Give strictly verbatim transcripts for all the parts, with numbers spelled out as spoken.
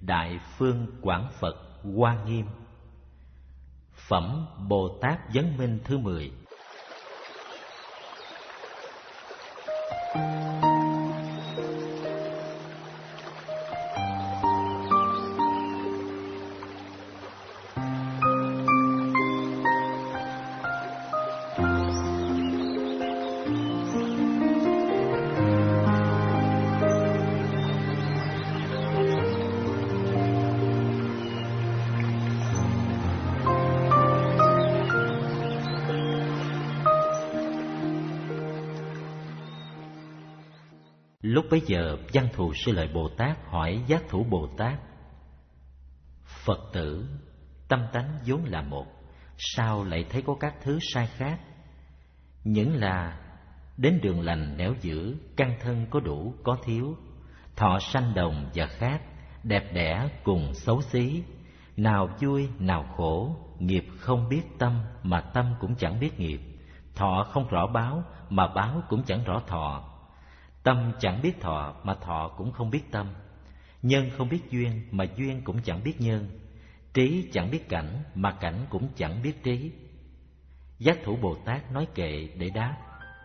Đại Phương Quảng Phật Hoa Nghiêm. Phẩm Bồ Tát Vấn Minh thứ mười. Lúc bấy giờ, Văn Thù Sư Lợi Bồ Tát hỏi Giác Thủ Bồ Tát: Phật tử, tâm tánh vốn là một, sao lại thấy có các thứ sai khác? Những là đến đường lành nẻo giữ, căn thân có đủ có thiếu, thọ sanh đồng và khác, đẹp đẽ cùng xấu xí, nào vui nào khổ, nghiệp không biết tâm mà tâm cũng chẳng biết nghiệp, thọ không rõ báo mà báo cũng chẳng rõ thọ, tâm chẳng biết thọ mà thọ cũng không biết tâm, nhân không biết duyên mà duyên cũng chẳng biết nhân, trí chẳng biết cảnh mà cảnh cũng chẳng biết trí. Giác Thủ Bồ Tát nói kệ để đáp: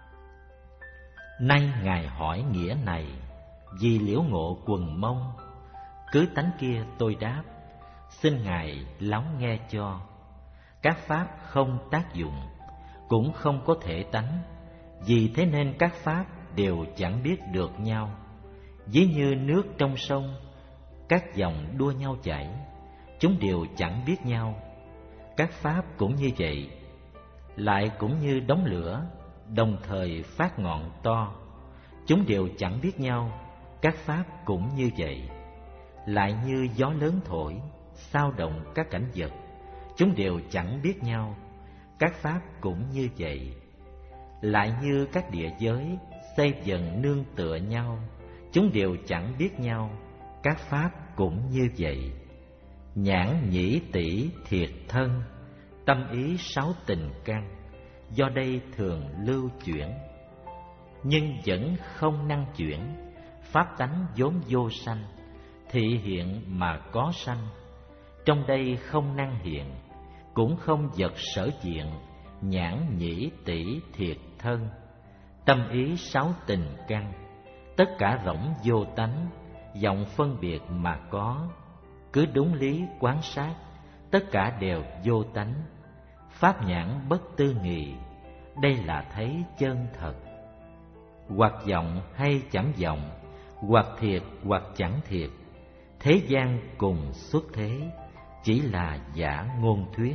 Nay Ngài hỏi nghĩa này, vì liễu ngộ quần mông, cứ tánh kia tôi đáp, xin Ngài lắng nghe cho. Các pháp không tác dụng, cũng không có thể tánh, vì thế nên các pháp đều chẳng biết được nhau. Ví như nước trong sông, các dòng đua nhau chảy, chúng đều chẳng biết nhau. Các pháp cũng như vậy, lại cũng như đống lửa đồng thời phát ngọn to, chúng đều chẳng biết nhau. Các pháp cũng như vậy, lại như gió lớn thổi, xao động các cảnh vật, chúng đều chẳng biết nhau. Các pháp cũng như vậy, lại như các địa giới xây dần nương tựa nhau, chúng đều chẳng biết nhau. Các pháp cũng như vậy. Nhãn nhĩ tỷ thiệt thân, tâm ý sáu tình căn, do đây thường lưu chuyển, nhưng vẫn không năng chuyển. Pháp tánh vốn vô sanh, thị hiện mà có sanh, trong đây không năng hiện, cũng không vật sở diện. Nhãn nhĩ tỷ thiệt thân, tâm ý sáu tình căn, tất cả rỗng vô tánh, vọng phân biệt mà có. Cứ đúng lý quán sát, tất cả đều vô tánh. Pháp nhãn bất tư nghị, đây là thấy chân thật. Hoặc vọng hay chẳng vọng, hoặc thiệt hoặc chẳng thiệt, thế gian cùng xuất thế, chỉ là giả ngôn thuyết.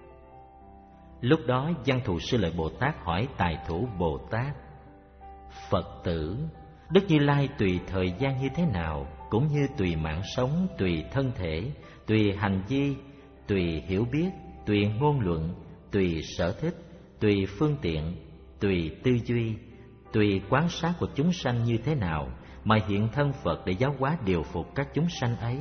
Lúc đó Văn Thù Sư Lợi Bồ Tát hỏi Tài Thủ Bồ Tát: Phật tử, Đức Như Lai tùy thời gian như thế nào, cũng như tùy mạng sống, tùy thân thể, tùy hành vi, tùy hiểu biết, tùy ngôn luận, tùy sở thích, tùy phương tiện, tùy tư duy, tùy quán sát của chúng sanh như thế nào mà hiện thân Phật để giáo hóa điều phục các chúng sanh ấy?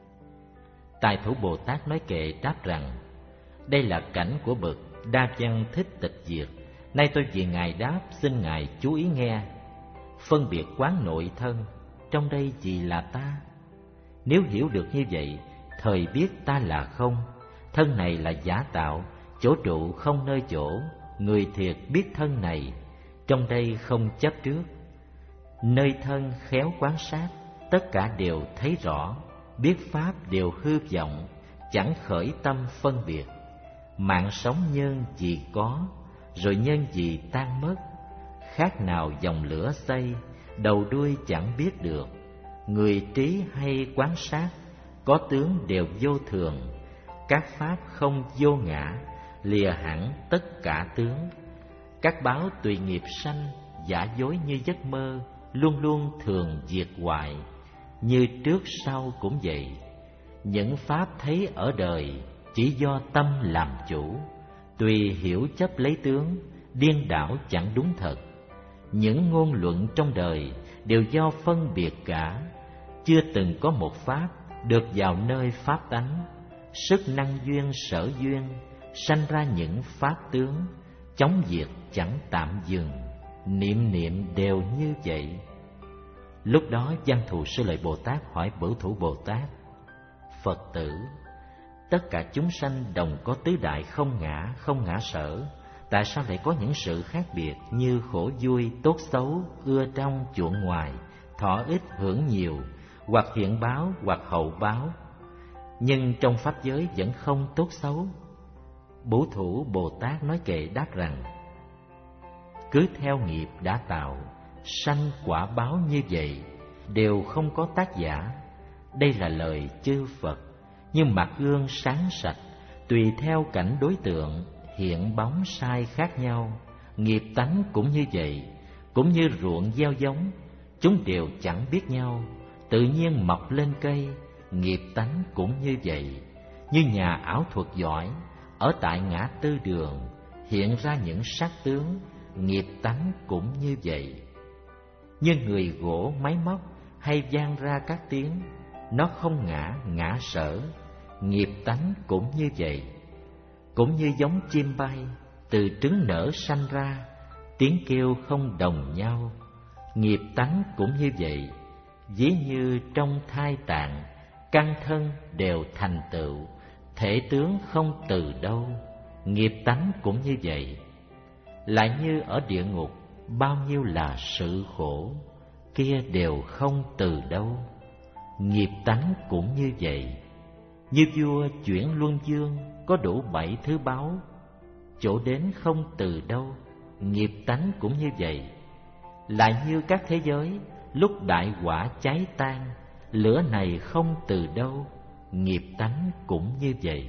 Tài Thủ Bồ Tát nói kệ đáp rằng: Đây là cảnh của bậc Đa Văn Thích Tịch Diệt. Nay tôi vì Ngài đáp, xin Ngài chú ý nghe. Phân biệt quán nội thân, trong đây gì là ta? Nếu hiểu được như vậy, thời biết ta là không, thân này là giả tạo, chỗ trụ không nơi chỗ. Người thiệt biết thân này, trong đây không chấp trước. Nơi thân khéo quán sát, tất cả đều thấy rõ. Biết pháp đều hư vọng, chẳng khởi tâm phân biệt. Mạng sống nhân gì có, rồi nhân gì tan mất. Khác nào dòng lửa xây, đầu đuôi chẳng biết được. Người trí hay quán sát, có tướng đều vô thường. Các pháp không vô ngã, lìa hẳn tất cả tướng. Các báo tùy nghiệp sanh, giả dối như giấc mơ, luôn luôn thường diệt hoại. Như trước sau cũng vậy. Những pháp thấy ở đời, chỉ do tâm làm chủ. Tùy hiểu chấp lấy tướng, điên đảo chẳng đúng thật. Những ngôn luận trong đời đều do phân biệt cả. Chưa từng có một pháp được vào nơi pháp tánh. Sức năng duyên sở duyên, sanh ra những pháp tướng, chóng diệt chẳng tạm dừng. Niệm niệm đều như vậy. Lúc đó Văn Thù Sư Lợi Bồ Tát hỏi Bửu Thủ Bồ Tát: Phật tử, tất cả chúng sanh đồng có tứ đại không ngã, không ngã sở. Tại sao lại có những sự khác biệt như khổ vui, tốt xấu, ưa trong, chuộng ngoài, thọ ít, hưởng nhiều, hoặc hiện báo, hoặc hậu báo, nhưng trong pháp giới vẫn không tốt xấu? Bố Thủ Bồ Tát nói kệ đáp rằng: cứ theo nghiệp đã tạo, sanh quả báo như vậy, đều không có tác giả. Đây là lời chư Phật, như mặt gương sáng sạch, tùy theo cảnh đối tượng, hiện bóng sai khác nhau. Nghiệp tánh cũng như vậy, cũng như ruộng gieo giống, chúng đều chẳng biết nhau, tự nhiên mọc lên cây. Nghiệp tánh cũng như vậy, như nhà ảo thuật giỏi, ở tại ngã tư đường, hiện ra những sắc tướng. Nghiệp tánh cũng như vậy, như người gỗ máy móc hay vang ra các tiếng, nó không ngã, ngã sở. Nghiệp tánh cũng như vậy, cũng như giống chim bay, từ trứng nở sanh ra, tiếng kêu không đồng nhau. Nghiệp tánh cũng như vậy, ví như trong thai tạng, căn thân đều thành tựu, thể tướng không từ đâu. Nghiệp tánh cũng như vậy. Lại như ở địa ngục, bao nhiêu là sự khổ, kia đều không từ đâu. Nghiệp tánh cũng như vậy, như vua chuyển luân dương, có đủ bảy thứ báu, chỗ đến không từ đâu. Nghiệp tánh cũng như vậy. Lại như các thế giới, lúc đại hỏa cháy tan, lửa này không từ đâu. Nghiệp tánh cũng như vậy.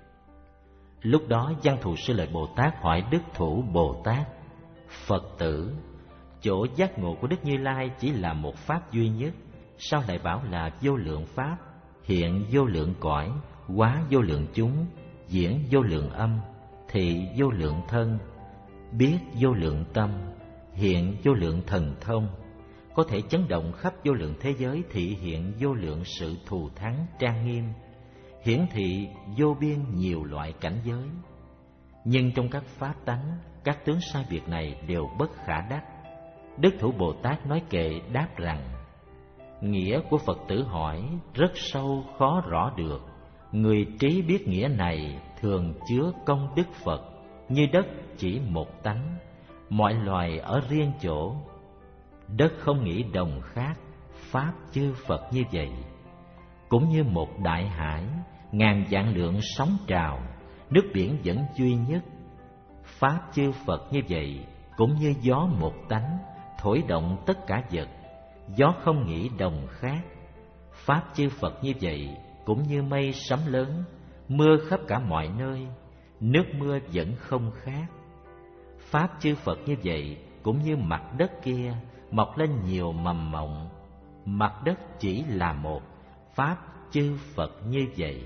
Lúc đó Văn Thù Sư Lợi Bồ Tát hỏi Đức Thủ Bồ Tát: Phật tử, chỗ giác ngộ của Đức Như Lai chỉ là một pháp duy nhất, sao lại bảo là vô lượng pháp, hiện vô lượng cõi, hóa vô lượng chúng, diễn vô lượng âm, thị vô lượng thân, biết vô lượng tâm, hiện vô lượng thần thông, có thể chấn động khắp vô lượng thế giới, thị hiện vô lượng sự thù thắng trang nghiêm, hiển thị vô biên nhiều loại cảnh giới. Nhưng trong các pháp tánh, các tướng sai biệt này đều bất khả đắc. Đức Thủ Bồ Tát nói kệ đáp rằng: nghĩa của Phật tử hỏi rất sâu khó rõ được. Người trí biết nghĩa này thường chứa công đức Phật, như đất chỉ một tánh, mọi loài ở riêng chỗ. Đất không nghĩ đồng khác, pháp chư Phật như vậy. Cũng như một đại hải, ngàn vạn lượng sóng trào, nước biển vẫn duy nhất. Pháp chư Phật như vậy, cũng như gió một tánh, thổi động tất cả vật, gió không nghĩ đồng khác. Pháp chư Phật như vậy, cũng như mây sấm lớn, mưa khắp cả mọi nơi, nước mưa vẫn không khác. Pháp chư Phật như vậy, cũng như mặt đất kia, mọc lên nhiều mầm mộng. Mặt đất chỉ là một, pháp chư Phật như vậy.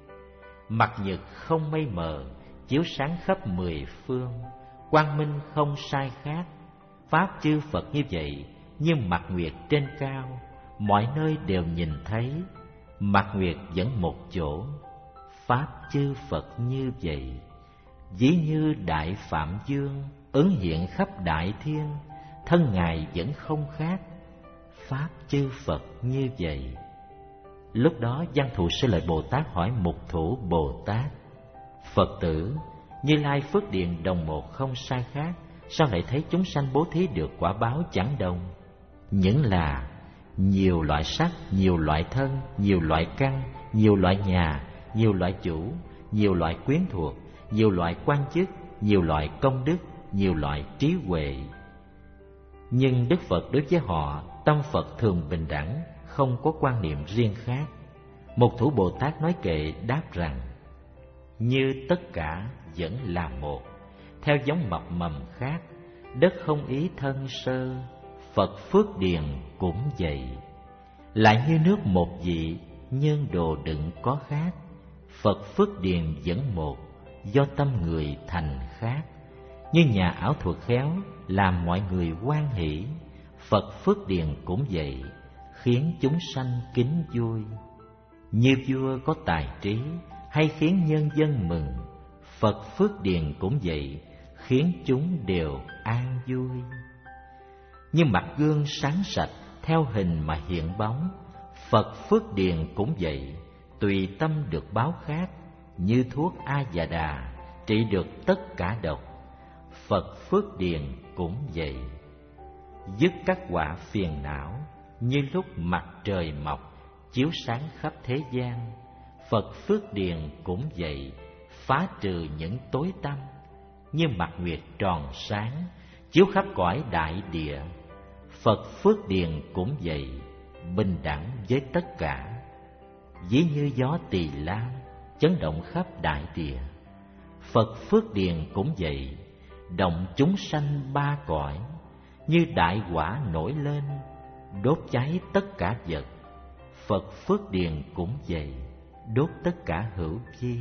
Mặt nhật không mây mờ, chiếu sáng khắp mười phương, quang minh không sai khác. Pháp chư Phật như vậy, như mặt nguyệt trên cao, mọi nơi đều nhìn thấy. Mặt nguyệt vẫn một chỗ, pháp chư Phật như vậy. Ví như Đại Phạm Dương, ứng hiện khắp đại thiên, thân Ngài vẫn không khác. Pháp chư Phật như vậy. Lúc đó Văn Thù Sư Lợi Bồ Tát hỏi Mục Thủ Bồ Tát: Phật tử, Như Lai phước điền đồng một không sai khác, sao lại thấy chúng sanh bố thí được quả báo chẳng đồng? Những là nhiều loại sắc, nhiều loại thân, nhiều loại căn, nhiều loại nhà, nhiều loại chủ, nhiều loại quyến thuộc, nhiều loại quan chức, nhiều loại công đức, nhiều loại trí huệ. Nhưng Đức Phật đối với họ, tâm Phật thường bình đẳng, không có quan niệm riêng khác. Một Thủ Bồ Tát nói kệ đáp rằng: như tất cả vẫn là một, theo giống mọc mầm khác, đất không ý thân sơ, Phật phước điền cũng vậy. Lại như nước một vị, nhân đồ đựng có khác, Phật phước điền vẫn một, do tâm người thành khác. Như nhà ảo thuật khéo, làm mọi người hoan hỷ, Phật phước điền cũng vậy, khiến chúng sanh kính vui. Như vua có tài trí, hay khiến nhân dân mừng, Phật phước điền cũng vậy, khiến chúng đều an vui. Như mặt gương sáng sạch, theo hình mà hiện bóng, Phật phước điền cũng vậy, tùy tâm được báo khác, như thuốc A Già Đà trị được tất cả độc. Phật Phước Điền cũng vậy, dứt các quả phiền não, như lúc mặt trời mọc chiếu sáng khắp thế gian. Phật Phước Điền cũng vậy, phá trừ những tối tăm, như mặt nguyệt tròn sáng chiếu khắp cõi đại địa. Phật Phước Điền cũng vậy, bình đẳng với tất cả, ví như gió Tỳ Lam chấn động khắp đại địa. Phật Phước Điền cũng vậy, động chúng sanh ba cõi, như đại hỏa nổi lên đốt cháy tất cả vật. Phật Phước Điền cũng vậy, đốt tất cả hữu vi.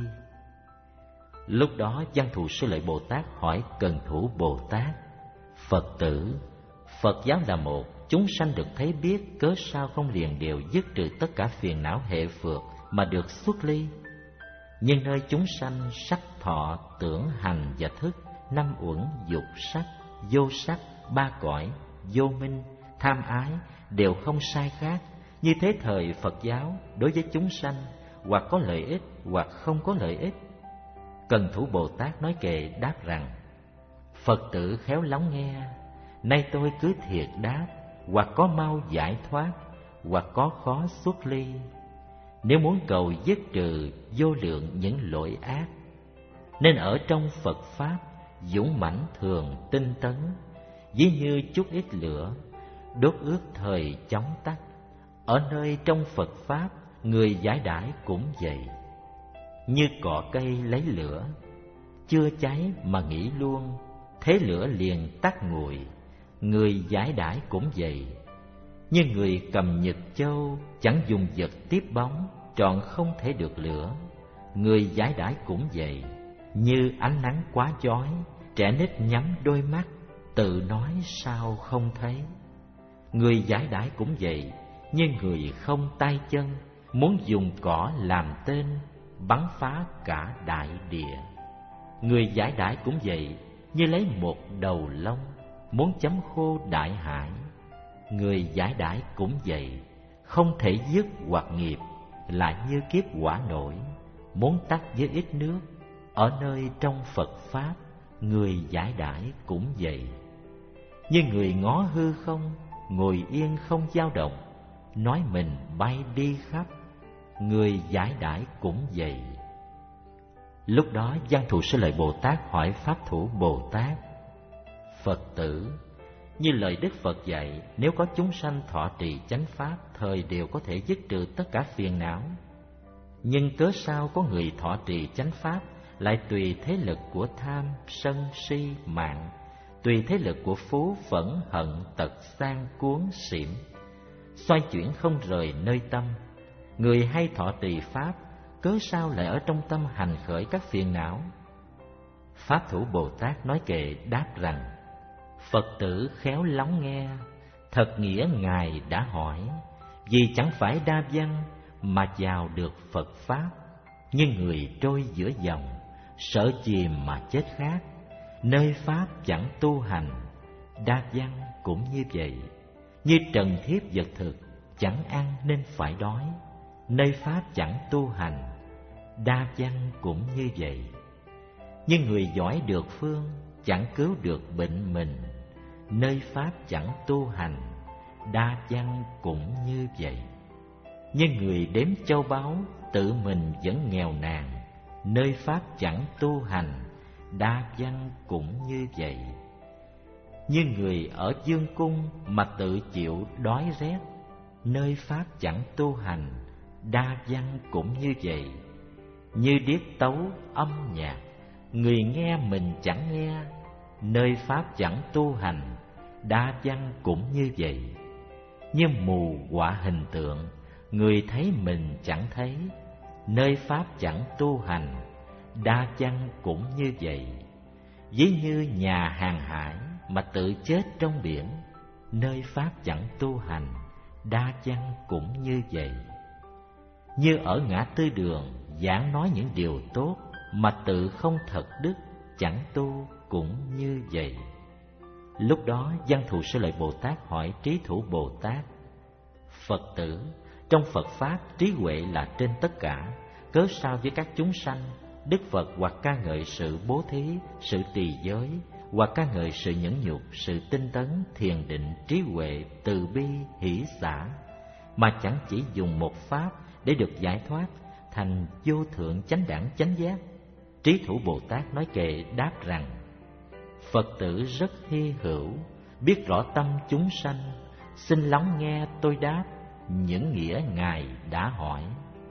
Lúc đó Văn Thù Sư Lợi Bồ Tát hỏi Cần Thủ Bồ Tát: Phật tử, Phật giáo là một, chúng sanh được thấy biết, cớ sao không liền đều dứt trừ tất cả phiền não hệ phược mà được xuất ly? Nhưng nơi chúng sanh sắc thọ tưởng hành và thức, năm uẩn dục sắc, vô sắc, ba cõi, vô minh, tham ái đều không sai khác. Như thế thời Phật giáo đối với chúng sanh hoặc có lợi ích hoặc không có lợi ích. Cần Thủ Bồ Tát nói kệ đáp rằng: Phật tử khéo lắng nghe, nay tôi cứ thiệt đáp, hoặc có mau giải thoát, hoặc có khó xuất ly. Nếu muốn cầu dứt trừ vô lượng những lỗi ác, nên ở trong Phật Pháp dũng mãnh thường tinh tấn, ví như chút ít lửa đốt ướt thời chóng tắt. Ở nơi trong Phật Pháp người giải đãi cũng vậy, như cọ cây lấy lửa, chưa cháy mà nghỉ luôn, thế lửa liền tắt nguội. Người giải đãi cũng vậy, như người cầm nhật châu chẳng dùng vật tiếp bóng, trọn không thể được lửa. Người giải đãi cũng vậy, như ánh nắng quá chói, trẻ nít nhắm đôi mắt, tự nói sao không thấy. Người giải đãi cũng vậy, như người không tay chân, muốn dùng cỏ làm tên, bắn phá cả đại địa. Người giải đãi cũng vậy, như lấy một đầu lông, muốn chấm khô đại hải. Người giải đãi cũng vậy, không thể dứt hoặc nghiệp, lại như kiếp hỏa nổi, muốn tắt với ít nước. Ở nơi trong Phật Pháp người giải đãi cũng vậy, như người ngó hư không, ngồi yên không dao động, nói mình bay đi khắp. Người giải đãi cũng vậy. Lúc đó Văn Thù Sư Lợi Bồ Tát hỏi Pháp Thủ Bồ Tát: Phật tử, như lời Đức Phật dạy, nếu có chúng sanh thọ trì chánh pháp, thời đều có thể dứt trừ tất cả phiền não. Nhưng cớ sao có người thọ trì chánh pháp lại tùy thế lực của tham, sân, si, mạng, tùy thế lực của phú, phẫn, hận, tật, sang, cuốn, xỉm, xoay chuyển không rời nơi tâm. Người hay thọ trì pháp, cớ sao lại ở trong tâm hành khởi các phiền não? Pháp Thủ Bồ Tát nói kệ đáp rằng: Phật tử khéo lắng nghe, thật nghĩa Ngài đã hỏi, vì chẳng phải đa văn mà vào được Phật Pháp, như người trôi giữa dòng, sợ chìm mà chết khác. Nơi Pháp chẳng tu hành, đa văn cũng như vậy, như trần thiếp vật thực, chẳng ăn nên phải đói. Nơi Pháp chẳng tu hành, đa văn cũng như vậy, như người giỏi được phương, chẳng cứu được bệnh mình. Nơi Pháp chẳng tu hành, đa văn cũng như vậy, như người đếm châu báu, tự mình vẫn nghèo nàn. Nơi Pháp chẳng tu hành, đa văn cũng như vậy, như người ở vương cung mà tự chịu đói rét. Nơi Pháp chẳng tu hành, đa văn cũng như vậy, như điếc tấu âm nhạc, người nghe mình chẳng nghe. Nơi Pháp chẳng tu hành, đa văn cũng như vậy, như mù quạ hình tượng, người thấy mình chẳng thấy. Nơi Pháp chẳng tu hành, đa văn cũng như vậy, ví như nhà hàng hải mà tự chết trong biển. Nơi Pháp chẳng tu hành, đa văn cũng như vậy, như ở ngã tư đường giảng nói những điều tốt mà tự không thật đức, chẳng tu cũng như vậy. Lúc đó Văn Thù Sư Lợi Bồ Tát hỏi Trí Thủ Bồ Tát: Phật tử, Trong Phật Pháp, trí huệ là trên tất cả. Cớ sao với các chúng sanh, Đức Phật hoặc ca ngợi sự bố thí, sự trì giới, hoặc ca ngợi sự nhẫn nhục, sự tinh tấn, thiền định, trí huệ, từ bi, hỷ xả, mà chẳng chỉ dùng một pháp để được giải thoát thành vô thượng chánh đẳng chánh giác? Trí Thủ Bồ Tát nói kệ đáp rằng: Phật tử rất hy hữu, biết rõ tâm chúng sanh, xin lắng nghe tôi đáp những nghĩa Ngài đã hỏi.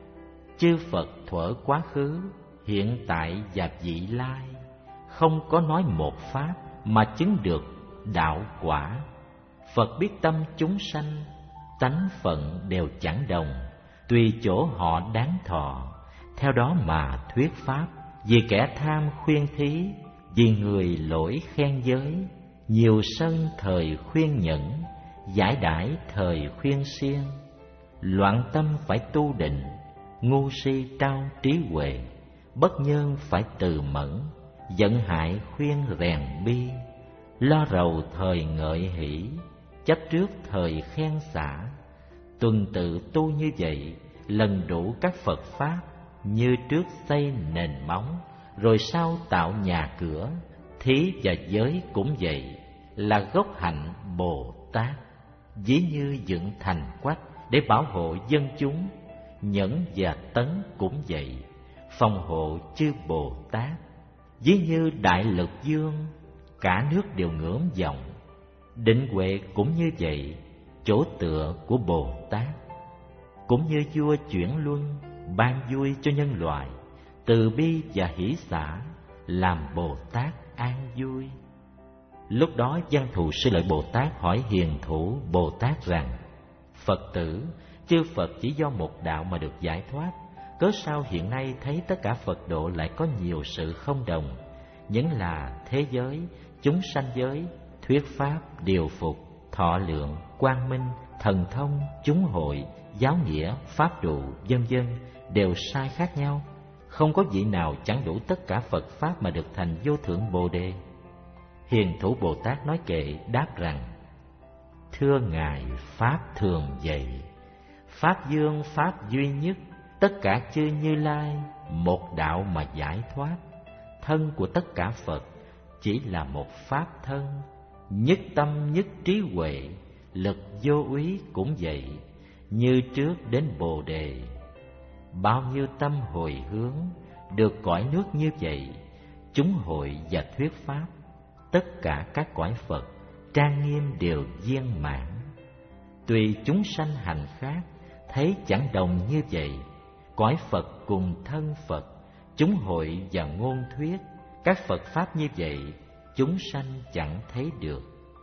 Chư Phật thuở quá khứ, hiện tại và vị lai, không có nói một pháp mà chứng được đạo quả. Phật biết tâm chúng sanh, tánh phận đều chẳng đồng, tùy chỗ họ đáng thọ, theo đó mà thuyết pháp. Vì kẻ tham khuyên thí, vì người lỗi khen giới, nhiều sân thời khuyên nhẫn, giải đãi thời khuyên siêng. Loạn tâm phải tu định, ngu si trao trí huệ, bất nhân phải từ mẫn, giận hại khuyên rèn bi. Lo rầu thời ngợi hỷ, chấp trước thời khen xả. Tuần tự tu như vậy, lần đủ các Phật Pháp, như trước xây nền móng, rồi sau tạo nhà cửa. Thí và giới cũng vậy, là gốc hạnh Bồ Tát. Ví như dựng thành quách để bảo hộ dân chúng, nhẫn và tấn cũng vậy, phòng hộ chư Bồ Tát. Ví như đại lực dương, cả nước đều ngưỡng vọng. Định huệ cũng như vậy, chỗ tựa của Bồ Tát. Cũng như vua chuyển luân, ban vui cho nhân loại, từ bi và hỷ xả, làm Bồ Tát an vui. Lúc đó Văn Thù Sư Lợi Bồ Tát hỏi Hiền Thủ Bồ Tát rằng: Phật tử, chư Phật chỉ do một đạo mà được giải thoát, cớ sao hiện nay thấy tất cả Phật độ lại có nhiều sự không đồng, những là thế giới, chúng sanh giới, thuyết pháp, điều phục, thọ lượng, quang minh, thần thông, chúng hội, giáo nghĩa, pháp độ, vân vân đều sai khác nhau, không có vị nào chẳng đủ tất cả Phật Pháp mà được thành vô thượng Bồ Đề? Hiền Thủ Bồ Tát nói kệ đáp rằng: Thưa Ngài, Pháp thường vậy, Pháp dương, Pháp duy nhất, tất cả chư Như Lai, một đạo mà giải thoát. Thân của tất cả Phật chỉ là một Pháp thân, nhất tâm nhất trí huệ, lực vô úy cũng vậy, như trước đến Bồ Đề. Bao nhiêu tâm hồi hướng, được cõi nước như vậy, chúng hội và thuyết Pháp, tất cả các cõi Phật trang nghiêm đều viên mãn. Tùy chúng sanh hành khác, thấy chẳng đồng như vậy, cõi Phật cùng thân Phật, chúng hội và ngôn thuyết, các Phật Pháp như vậy, chúng sanh chẳng thấy được.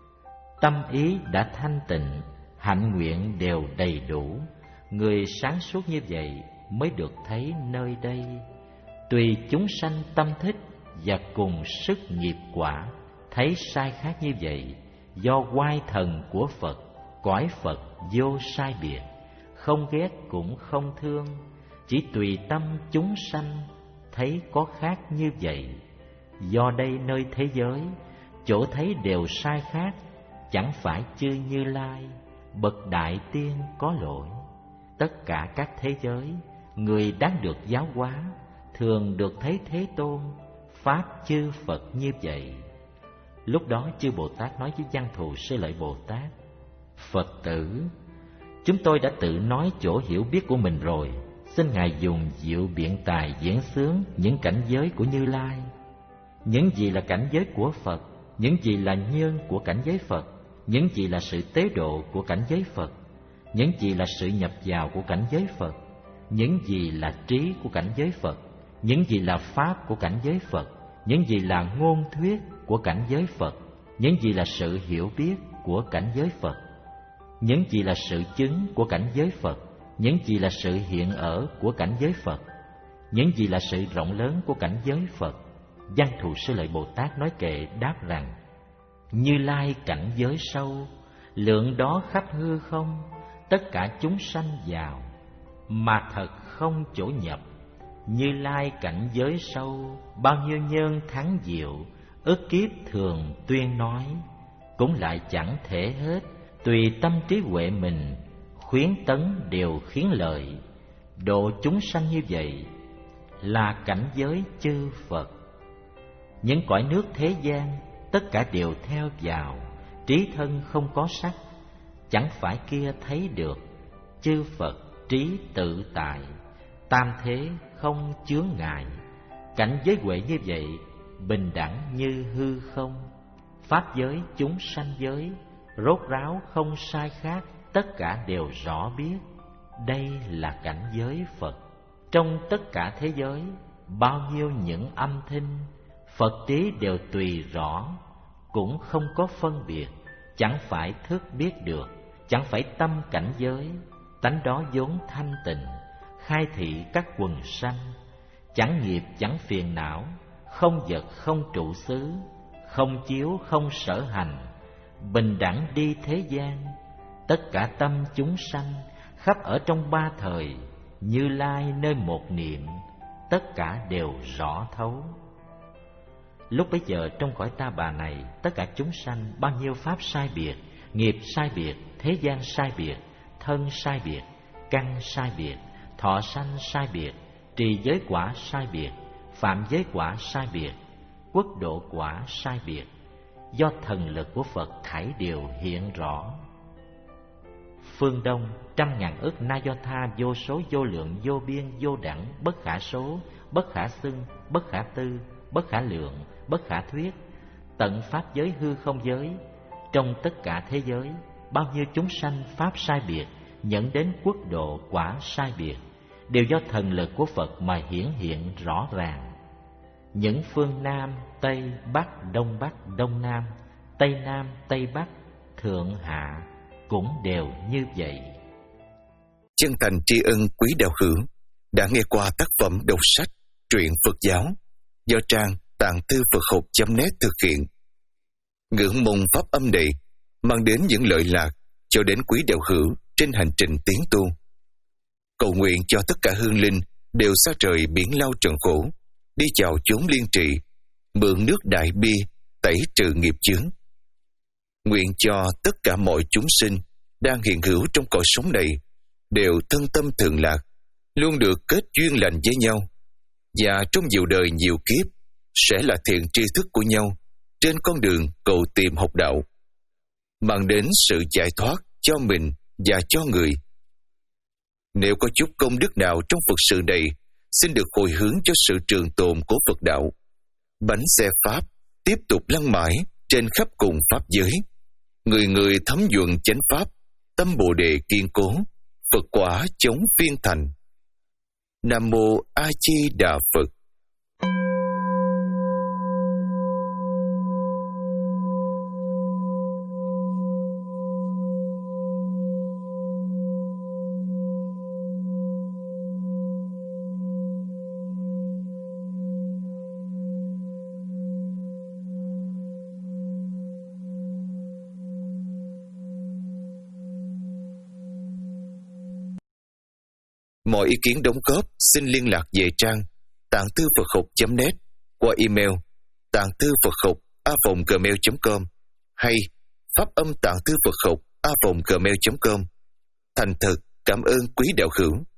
Tâm ý đã thanh tịnh, hạnh nguyện đều đầy đủ, người sáng suốt như vậy mới được thấy nơi đây. Tùy chúng sanh tâm thích và cùng sức nghiệp quả, thấy sai khác như vậy, do oai thần của Phật, cõi Phật vô sai biệt, không ghét cũng không thương, chỉ tùy tâm chúng sanh thấy có khác như vậy. Do đây nơi thế giới, chỗ thấy đều sai khác, chẳng phải chư Như Lai, bậc đại tiên có lỗi. Tất cả các thế giới, người đáng được giáo hóa, thường được thấy Thế Tôn, Pháp chư Phật như vậy. Lúc đó chư Bồ Tát nói với Văn Thù Sư Lợi Bồ Tát: Phật tử, chúng tôi đã tự nói chỗ hiểu biết của mình rồi, xin Ngài dùng diệu biện tài diễn xướng những cảnh giới của Như Lai. Những gì là cảnh giới của Phật, những gì là nhân của cảnh giới Phật, những gì là sự tế độ của cảnh giới Phật, những gì là sự nhập vào của cảnh giới Phật, những gì là trí của cảnh giới Phật, những gì là pháp của cảnh giới Phật, những gì là ngôn thuyết của cảnh giới Phật, những gì là sự hiểu biết của cảnh giới Phật, những gì là sự chứng của cảnh giới Phật, những gì là sự hiện ở của cảnh giới Phật, những gì là sự rộng lớn của cảnh giới Phật. Văn Thù Sư Lợi Bồ Tát nói kệ đáp rằng: Như Lai cảnh giới sâu, lượng đó khắp hư không, tất cả chúng sanh vào, mà thật không chỗ nhập. Như Lai cảnh giới sâu, bao nhiêu nhân thắng diệu, ức kiếp thường tuyên nói, cũng lại chẳng thể hết, tùy tâm trí huệ mình, khuyến tấn đều khiến lợi, độ chúng sanh như vậy là cảnh giới chư Phật. Những cõi nước thế gian tất cả đều theo vào, trí thân không có sắc, chẳng phải kia thấy được. Chư Phật trí tự tại, tam thế không chướng ngại. Cảnh giới huệ như vậy, bình đẳng như hư không. Pháp giới chúng sanh giới, rốt ráo không sai khác, tất cả đều rõ biết. Đây là cảnh giới Phật. Trong tất cả thế giới, bao nhiêu những âm thanh, Phật trí đều tùy rõ, cũng không có phân biệt, chẳng phải thức biết được, chẳng phải tâm cảnh giới. Tánh đó vốn thanh tịnh, khai thị các quần sanh, chẳng nghiệp chẳng phiền não, không vật không trụ xứ, không chiếu không sở hành, bình đẳng đi thế gian. Tất cả tâm chúng sanh, khắp ở trong ba thời, Như Lai nơi một niệm, tất cả đều rõ thấu. Lúc bấy giờ trong cõi ta bà này, tất cả chúng sanh bao nhiêu pháp sai biệt, nghiệp sai biệt, thế gian sai biệt, thân sai biệt, căn sai biệt, thọ sanh sai biệt, trì giới quả sai biệt, phạm giới quả sai biệt, quốc độ quả sai biệt. Do thần lực của Phật thảy đều hiện rõ. Phương Đông trăm ngàn ức na do tha, vô số vô lượng vô biên vô đẳng, bất khả số, bất khả xưng, bất khả tư, bất khả lượng, bất khả thuyết. Tận pháp giới hư không giới, trong tất cả thế giới, bao nhiêu chúng sanh pháp sai biệt, nhận đến quốc độ quả sai biệt, đều do thần lực của Phật mà hiển hiện rõ ràng. Những phương Nam, Tây, Bắc, Đông Bắc, Đông Nam, Tây Nam, Tây Bắc, Thượng Hạ cũng đều như vậy. Chân thành tri ân quý đạo hữu đã nghe qua tác phẩm đọc sách truyện Phật giáo do trang tạng thư Phật học chấm net thực hiện. Ngưỡng mong pháp âm này mang đến những lợi lạc cho đến quý đạo hữu trên hành trình tiến tu. Cầu nguyện cho tất cả hương linh đều xa trời biển lao trần khổ, đi chào chốn liên trị, mượn nước đại bi tẩy trừ nghiệp chướng. Nguyện cho tất cả mọi chúng sinh đang hiện hữu trong cõi sống này đều thân tâm thường lạc, luôn được kết duyên lành với nhau, và trong nhiều đời nhiều kiếp sẽ là thiện tri thức của nhau trên con đường cầu tìm học đạo, mang đến sự giải thoát cho mình và cho người. Nếu có chút công đức nào trong Phật sự này, xin được hồi hướng cho sự trường tồn của Phật đạo. Bánh xe Pháp tiếp tục lăn mãi trên khắp cùng Pháp giới. Người người thấm nhuận chánh Pháp, tâm Bồ Đề kiên cố, Phật quả chống phiên thành. Nam Mô A Di Đà Phật. Mọi ý kiến đóng góp xin liên lạc về trang tạng thư Phật học chấm net qua email tạng thư Phật học a vòng gmail chấm com hay pháp âm tạng thư Phật học a vòng gmail chấm com. Thành thật cảm ơn quý đạo hữu.